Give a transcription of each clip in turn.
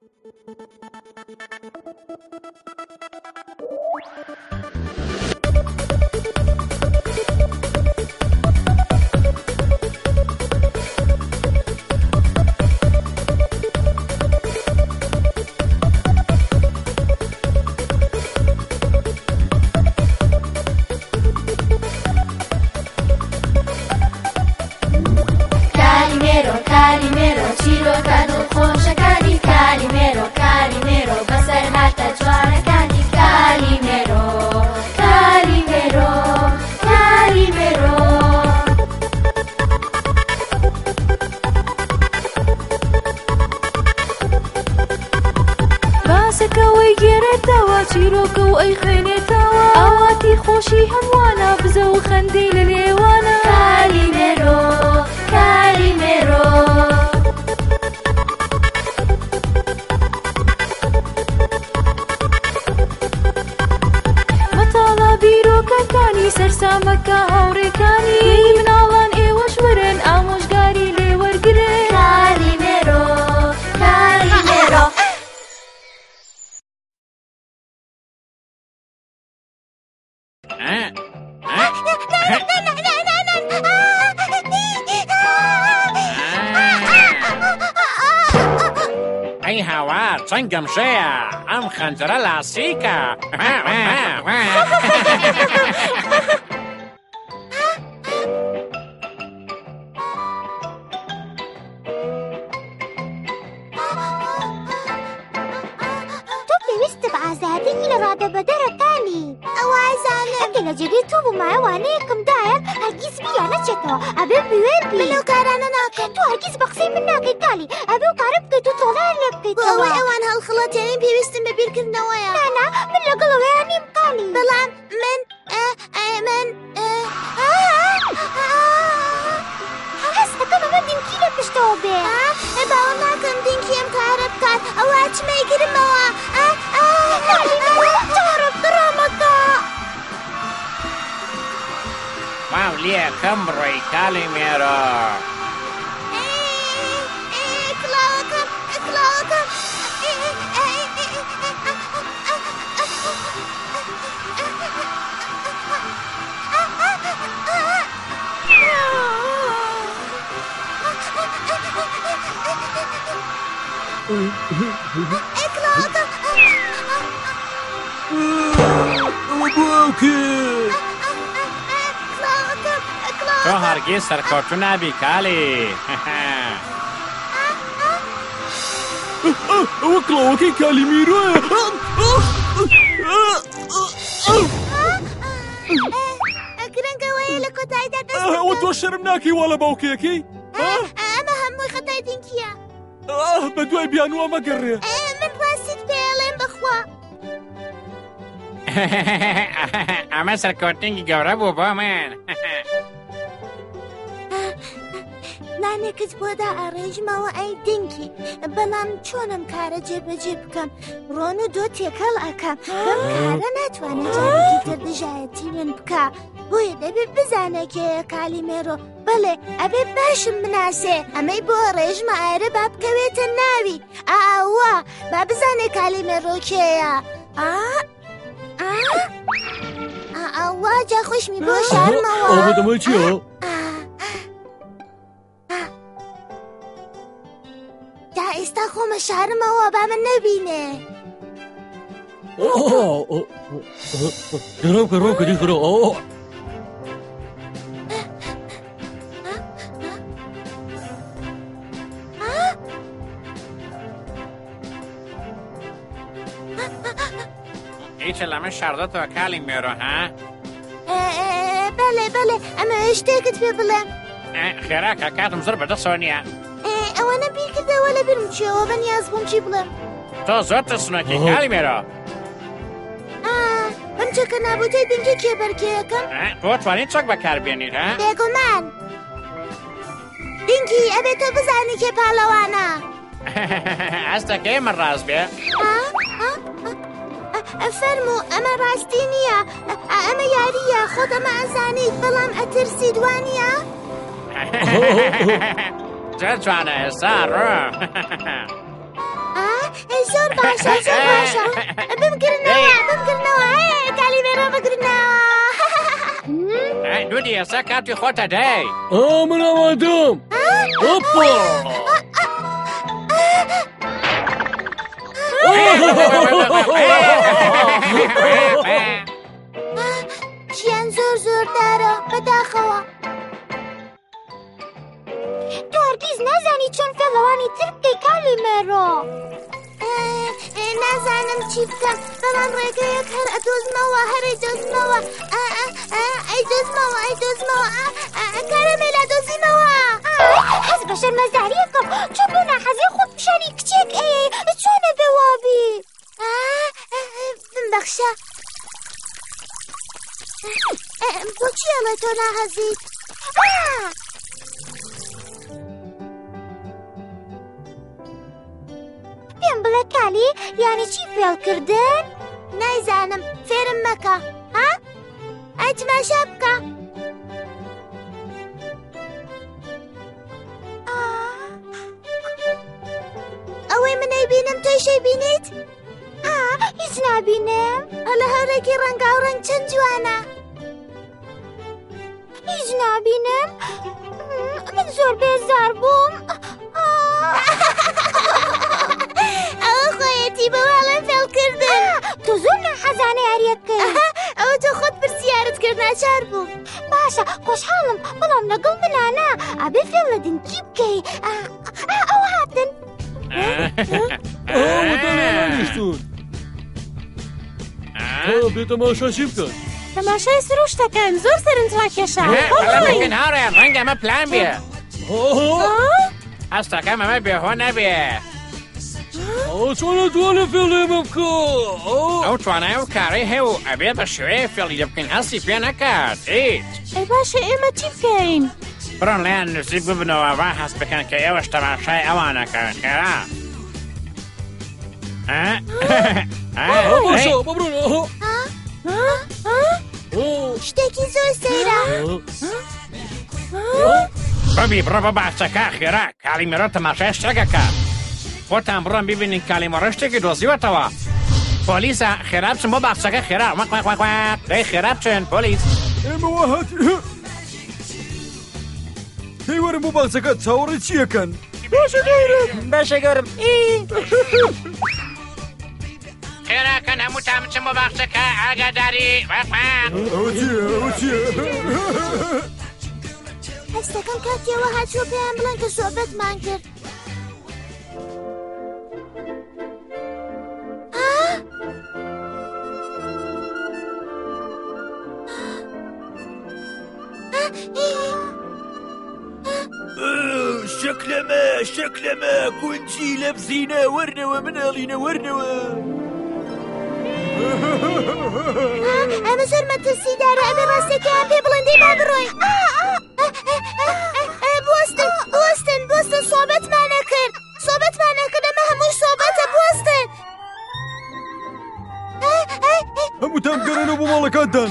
ئەی هاوار چەنگەم شەیە ئەم خەنجەرە لاسیکە. تۆ پێویستە بە ئازادی لە ڕادەبەدەرەکانی ئەوازانم ئەگە لە جێگەی تۆ بوومایە وانەیەکمدایە هەرگیز بیا نەچێتەوە ئەبێ بوێر بی لەو کارانە ناکەن. تۆ هەرگیز بە قسەی من ناکەیت کالی ئەبێ و کارە بکەیت و تۆڵار لێ بکەیتەوە. ئەوەی ئەوان هەڵخڵەتێنین پێویستم بە بیرکردنەوەیە. نانا من لەگەڵەوەیان نیم کالی. بەڵام من هەست دەکەم ئەمە دینکی لە پشتەوە بێ. باوەڕ ناکەم دینکی ئەم کارە بکات ئەوە چمەیگرمەوە. چۆرە بڕۆمەکە ماو لێ کەم ڕۆی کاڵی مێرە. تۆ هەرگیز سەرکەوتوو نابی کاڵی. ئەوە کڵاوەکەی کالی میرۆیە. گرنگەوەیە لە کۆتاییدا دەست ئەوە تۆ شەرم ناکەی وا لە باوکەیەکەی؟ ئەمە هەمووی خەتای دینکیە. بە دوای بیانوە مەگەڕێ. من ڕاستیت پێڵێم بەخوا. ئەمە سەرکەوتنێکی گەورە بوو بۆ من. لانێکت بۆدا ئاڕێژمەوە ئەی دینکی، بەڵام چۆنم کارە جێبەجێ بکەم؟ ڕۆن و دۆ تێکەڵ ئەکەم بەم کارە ناتوانێت جارێکی تر دژایەتی من بکە. بۆیە دەبێت بزانێ کێیە کالیمێرۆ. بەڵێ ئەبێ باشم بناسێ. ئەمەی بۆ ڕێژمە ئایرە با بکەوێتە ناوی. ئاوا با بزانێ کالیمێرۆ کێیە. ئاوا جا خۆشمی بۆ شارمەوە. ئەوە دەمە چیە؟ دا ئێستا خۆمە شارمەوە با من نەبینێ. ڕۆکە ڕۆکە دیخرۆ. هیچە لەمە شاردەتەوە کاڵی مێرۆ ها؟ بەڵێ ئەمە شتێکت پێ بڵێم. خێراکە کاتم زۆر بەدەستەوە نییە. ئەوەنە بیرکردەوە لە بیرم چێەوە بەنیاز بووم چی بڵێم. تۆ زۆر ترسنۆکی کاڵی مێرۆ. ئەم چەکە نابوتەی دینکی کێبەرکێیەکەم. تۆ توانیت چەک بەکاربێنیت ها؟ بێگومان دینکی ئەبێت تۆ بزانی کێ پاڵەوانە. ئەستەکەی من ڕاست بێ. فەرموو ئەمە ڕاستی نییە، ئەمە یاریە، خۆت ئەمە ئەزانیت بەڵام ئەترسی دوانیە؟ جوانە ئێستا ڕۆ. زۆر باشە بمگرنەوە کالیمێرە بگرنەوە دودی ئێستا کاتی خۆتە دەی من ئامادەم هۆپا ژیان زۆر زۆردارە بەداخەوە تۆ هەرگیز نازانی چۆن فێڵەوانی تر بکەی کالیمێرۆ نازانم چی بکەم بەڵام ڕێگەیەک هەر ئەدۆزمەوە ئەیدۆزمەوە کارەمێلا دۆزیمەوە حەز بە شەرمەزاریەکەم چۆن بۆ ناحەزی خۆت پیشانی کچێک چۆنە بێ وابی بمبەخشە بۆچی ئەڵێ تۆ ناحەزیت پێم بڵێ کالی یانی چی فێڵکردن؟ نایزانم فێرم مەکە ئەی تماشا بکە ئەوەی منەی بینم تۆیشەی بینیت؟ هیچ نابینم لە هەورێکی ڕەنگاوڕەنگ چەند جوانە هیچ نابینم من زۆر بێزار بووم ئەوە خۆیەتی بەواڵم فێڵکردن تۆ زۆر ناحەزانە یاریەکەی ئەوە تۆ خۆت پرسیارت کرد ناچار بوو باشە خۆشحاڵم بەڵام لەگەڵ منانە ئەبێ فێڵ لە دنکی بکەی ئەوە هاتن وەدەڵێنیشتون بێ تەماشاشی بکەن تەماشای سروشتەکەن زۆر سەرنجڕاکێشە بەڵێن هاوڕێ ڕەنگە ئەمە پلان بێ هەستەکەم ئەمە بێهۆ نەبێ چۆنە توانە فێڵێ ئێمە بکە ئەو توانای و کارەی هەیە و ئەبێ بە شوەیە فێڵی لێ بکەین هەستی پێ نەکات هیچ ئەی باشە ئێمە چی بکەین؟ بڕۆن لەیان نزیک ببنەوە وا هەست بکەن کە ئێوەش تەماشای ئەوانەکەن خێرا باشە ببڕۆنەوە شتێکی زۆر سەیرە بەبی بڕۆ بە باخچەکە خێرا کالیمێرۆ تەماشای شتێکەکە خۆتان بڕۆن ببینین کالیمێرۆ شتێکی دۆزیوەتەوە پۆلیسە خێرا بچن بۆ باخچەکە خێرا دەی خێرا بچن پۆلیس ئێمە وا هاتی پێی وەرن بۆ باخچەکە چاوەڕێی چیەکەن باشە گەورم خێراکەن هەمووتان بچن بۆ باخچەکە ئاگاداری ئەوە چییە هەستەکەم کاتیەوە هاتووە پێیان بڵێن کە سۆبەتمان کرد شەکلەمە کونجی لە بزینە وەرنەوە مناڵینە وەرنەوە ئەمە زۆر مەترسیدارە ئەمە ڕاستێکیان پێ بڵێن دەی با بڕۆین بوەستن سۆبەتمانە کرد ئەمە هەمووی سۆبەتە بوەستن هەمووتان بگەڕێنەوە بۆ ماڵەکانتان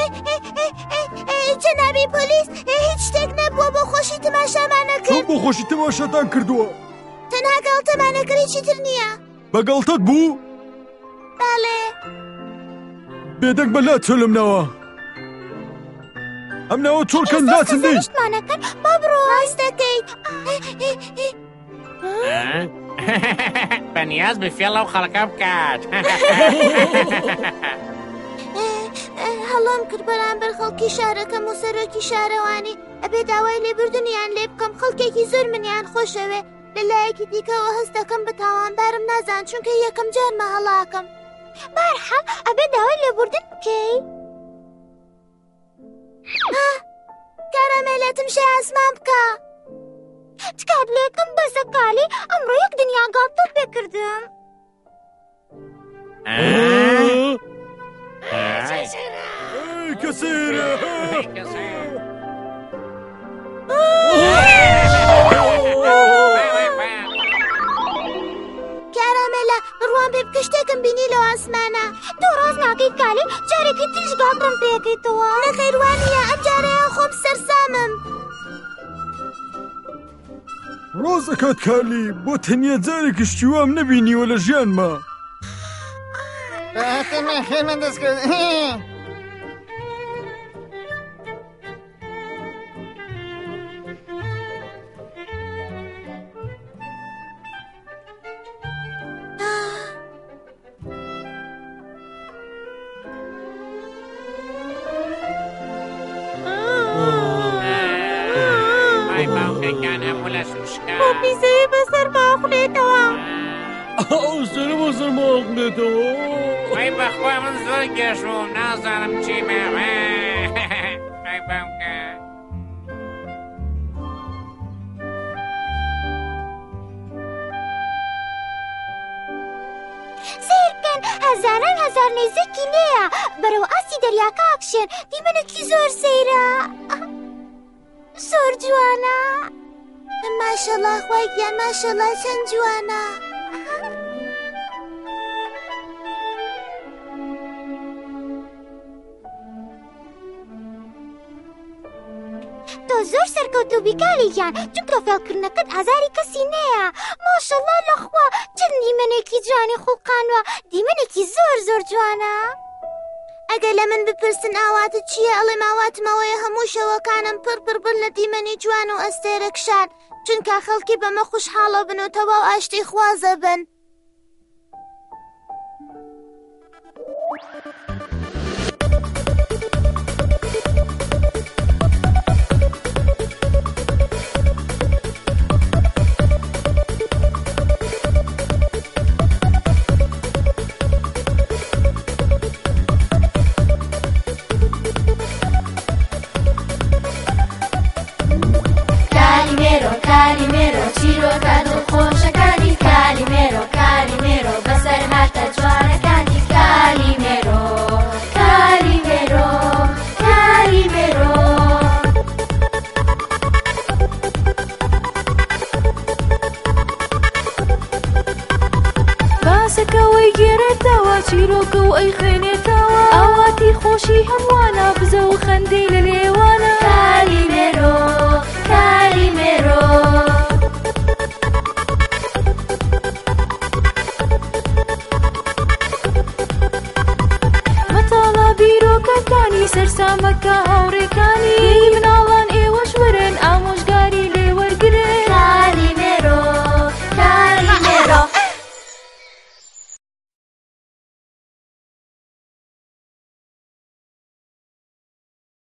جەنابی پۆلیس هیچ شتێک نەبووە بۆ خۆشی تەماشامان چۆن بۆ خۆشی تەماشاتان کردووە تەنها گاڵتەمانە کرد هیچی تر نییە بە گاڵتەت بوو؟ بەڵێ بێدەنگ بەلات چۆلم ناوە ئەم ناوە چۆڵکەن ناچندی شتمانەکەن با بڕۆ ڕاست دەکەیت بەنیاز بفێڵە و خەڵەکە بکات هەڵام کرد بەرامبەر خەڵکی شارەکەم و سەرۆکی شارەوانی ئەبێ داوای لێبوردنیان لێ بکەم خەڵکێکی زۆر منیان خۆشەوێ لەلایەکی دیکەوە هەست دەکەم بە تاوانبارم نازان چونکە یەکەم جارمە هەڵاکەم بارحەڵ ئەبێ داوای لێبوردن بکەی کارەمێلەتم شێ ئاسمان بکە تکات لێکم بەسە کالی ئەمڕۆ یەک دنیا گاڵتەت پێکردم کەسێرە کارامێلە بڕوان پێ بکە شتێکم بینی لەو ئاسمانە تۆ ڕاست ناکەیت کالی جارێکی تریش گاڵتەم پێکەیتەوە نەخەیروانیە ئەم جارەیە خۆم سەرسامم ڕاست دەکات کالی بۆ تەنیا جارێکیشتی وام نەبینیوە لە ژیانمە تەمە خێرمان دەست کرد. وای باوکەکان هەموو لە سوشکە. بۆ پیزەوی بەسەر ماخولێتەوە. ئەو سەرە بۆ سەر ماڵێتەوە. وای بەخوا من زۆر گەشوم نازانم چیمە. وای باوکە. سیرکەن هەزاران هەزار نێزێکی لێیە بەرەو ئاسی دەریاکە ئاکشێن دیمەنێکی زۆر سەیرە زۆر جوانە ماشەڵڵا خوای گیان ماشەڵڵا چەند جوانە تۆ زۆر سەرکەوتە و بیکاریان چونکە فێڵکردنەکەت ئازاری کەسی نەیە ماشەڵڵا لەخوا چەند دیمەنێکی جوانی خوڵقانوە دیمەنێکی زۆر زۆر جوانە ئەگەر لە من بپرسن ئاواتت چییە ئەڵێم ئاواتمەوەیە هەموو شەوەکانم پڕ لە دیمەنی جوان و ئەستێرەکشان چونکە خەڵکی بەمە خوشحاڵە بن و تەواو ئاشتی خوازە بن کالیمێرۆ چیرۆکە دڵخۆشەکانی کالیمێرۆ بەسەر هاتە جوانەکانی کالیمێرۆ باسەکەوەی گێرێتەوە چیرۆکە و ئەی خوێنێتەوە ئاواتی خۆشی هەمووانە بزە و خەندەی لە نێوانە کالیمێرۆ